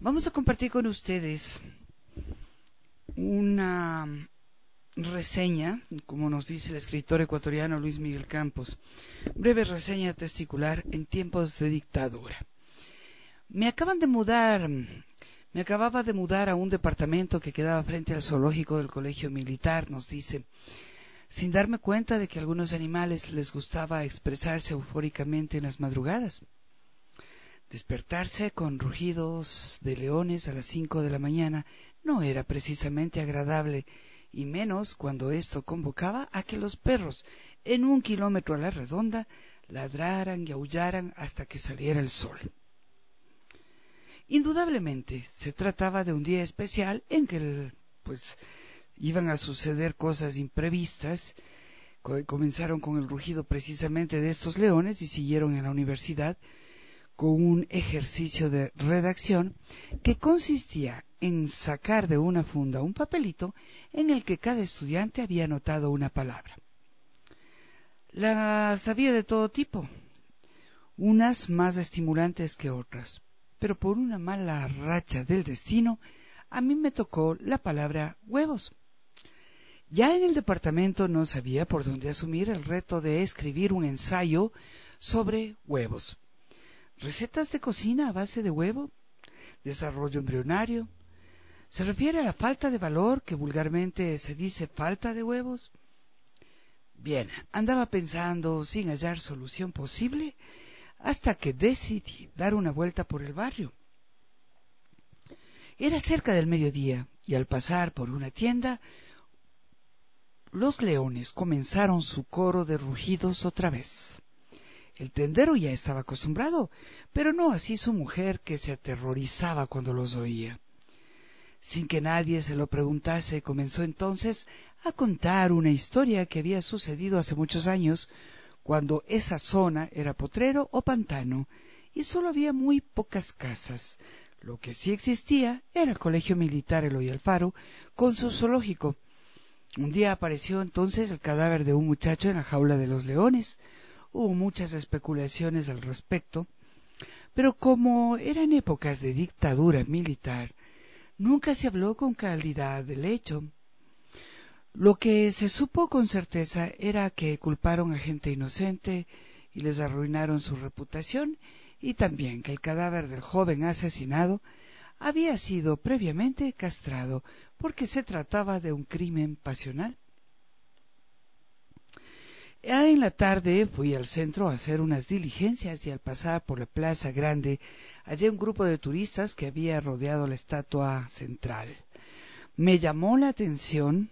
Vamos a compartir con ustedes una reseña, como nos dice el escritor ecuatoriano Luis Miguel Campos, breve reseña testicular en tiempos de dictadura. Me acababa de mudar a un departamento que quedaba frente al zoológico del colegio militar, nos dice, sin darme cuenta de que a algunos animales les gustaba expresarse eufóricamente en las madrugadas. Despertarse con rugidos de leones a las 5 de la mañana no era precisamente agradable, y menos cuando esto convocaba a que los perros, en 1 kilómetro a la redonda, ladraran y aullaran hasta que saliera el sol. Indudablemente se trataba de un día especial en que iban a suceder cosas imprevistas. Comenzaron con el rugido precisamente de estos leones y siguieron en la universidad con un ejercicio de redacción que consistía en sacar de una funda un papelito en el que cada estudiante había anotado una palabra. Las había de todo tipo, unas más estimulantes que otras, pero por una mala racha del destino, a mí me tocó la palabra huevos. Ya en el departamento no sabía por dónde asumir el reto de escribir un ensayo sobre huevos. ¿Recetas de cocina a base de huevo? ¿Desarrollo embrionario? ¿Se refiere a la falta de valor que vulgarmente se dice falta de huevos? Bien, andaba pensando sin hallar solución posible hasta que decidí dar una vuelta por el barrio. Era cerca del mediodía y al pasar por una tienda, los leones comenzaron su coro de rugidos otra vez. El tendero ya estaba acostumbrado, pero no así su mujer, que se aterrorizaba cuando los oía. Sin que nadie se lo preguntase, comenzó entonces a contar una historia que había sucedido hace muchos años, cuando esa zona era potrero o pantano, y solo había muy pocas casas. Lo que sí existía era el colegio militar Eloy Alfaro, con su zoológico. Un día apareció entonces el cadáver de un muchacho en la jaula de los leones. Hubo muchas especulaciones al respecto, pero como eran épocas de dictadura militar, nunca se habló con claridad del hecho. Lo que se supo con certeza era que culparon a gente inocente y les arruinaron su reputación, y también que el cadáver del joven asesinado había sido previamente castrado porque se trataba de un crimen pasional. Ya en la tarde fui al centro a hacer unas diligencias y al pasar por la Plaza Grande hallé un grupo de turistas que había rodeado la estatua central. Me llamó la atención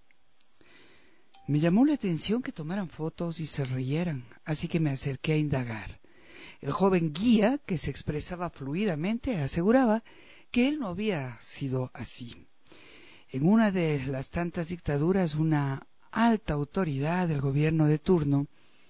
que tomaran fotos y se rieran, así que me acerqué a indagar. El joven guía, que se expresaba fluidamente, aseguraba que él no había sido así. En una de las tantas dictaduras, una alta autoridad del gobierno de turno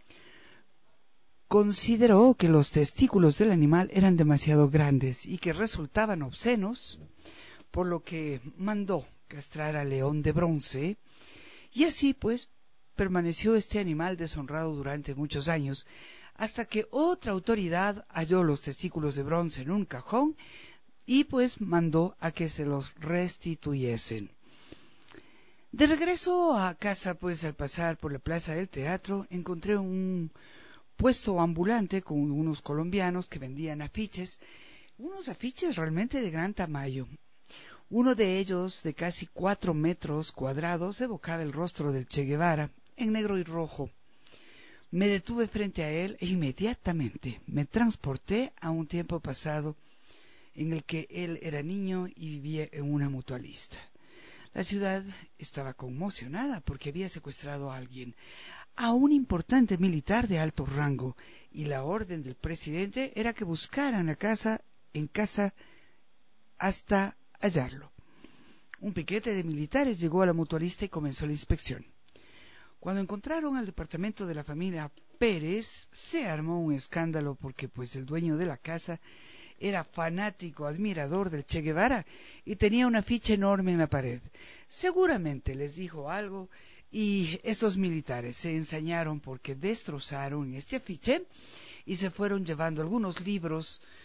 consideró que los testículos del animal eran demasiado grandes y que resultaban obscenos, por lo que mandó castrar al león de bronce, y así pues permaneció este animal deshonrado durante muchos años, hasta que otra autoridad halló los testículos de bronce en un cajón y pues mandó a que se los restituyesen. De regreso a casa, pues al pasar por la plaza del teatro, encontré un puesto ambulante con unos colombianos que vendían afiches, unos afiches realmente de gran tamaño. Uno de ellos, de casi 4 metros cuadrados, evocaba el rostro del Che Guevara, en negro y rojo. Me detuve frente a él e inmediatamente me transporté a un tiempo pasado en el que él era niño y vivía en una mutualista. La ciudad estaba conmocionada porque había secuestrado a alguien, a un importante militar de alto rango, y la orden del presidente era que buscaran la casa en casa hasta hallarlo. Un piquete de militares llegó a la mutualista y comenzó la inspección. Cuando encontraron al departamento de la familia Pérez, se armó un escándalo porque pues el dueño de la casa era fanático, admirador del Che Guevara y tenía una ficha enorme en la pared. Seguramente les dijo algo y estos militares se ensañaron porque destrozaron este afiche y se fueron llevando algunos libros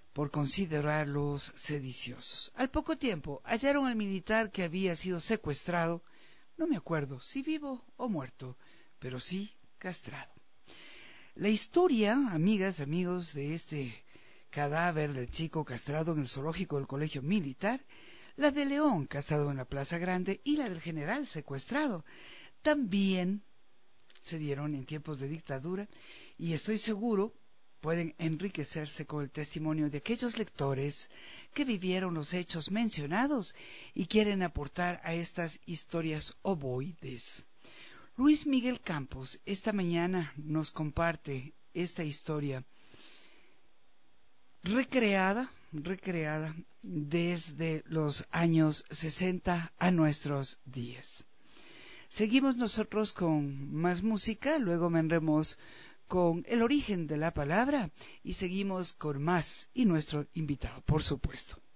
por considerarlos sediciosos. Al poco tiempo hallaron al militar que había sido secuestrado, no me acuerdo si vivo o muerto, pero sí castrado. La historia, amigas, amigos, de este cadáver del chico castrado en el zoológico del colegio militar, la de León castrado en la Plaza Grande y la del general secuestrado, también se dieron en tiempos de dictadura y estoy seguro pueden enriquecerse con el testimonio de aquellos lectores que vivieron los hechos mencionados y quieren aportar a estas historias ovoides. Luis Miguel Campos esta mañana nos comparte esta historia recreada desde los años 60 a nuestros días. Seguimos nosotros con más música, luego vendremos con el origen de la palabra y seguimos con más y nuestro invitado, por supuesto.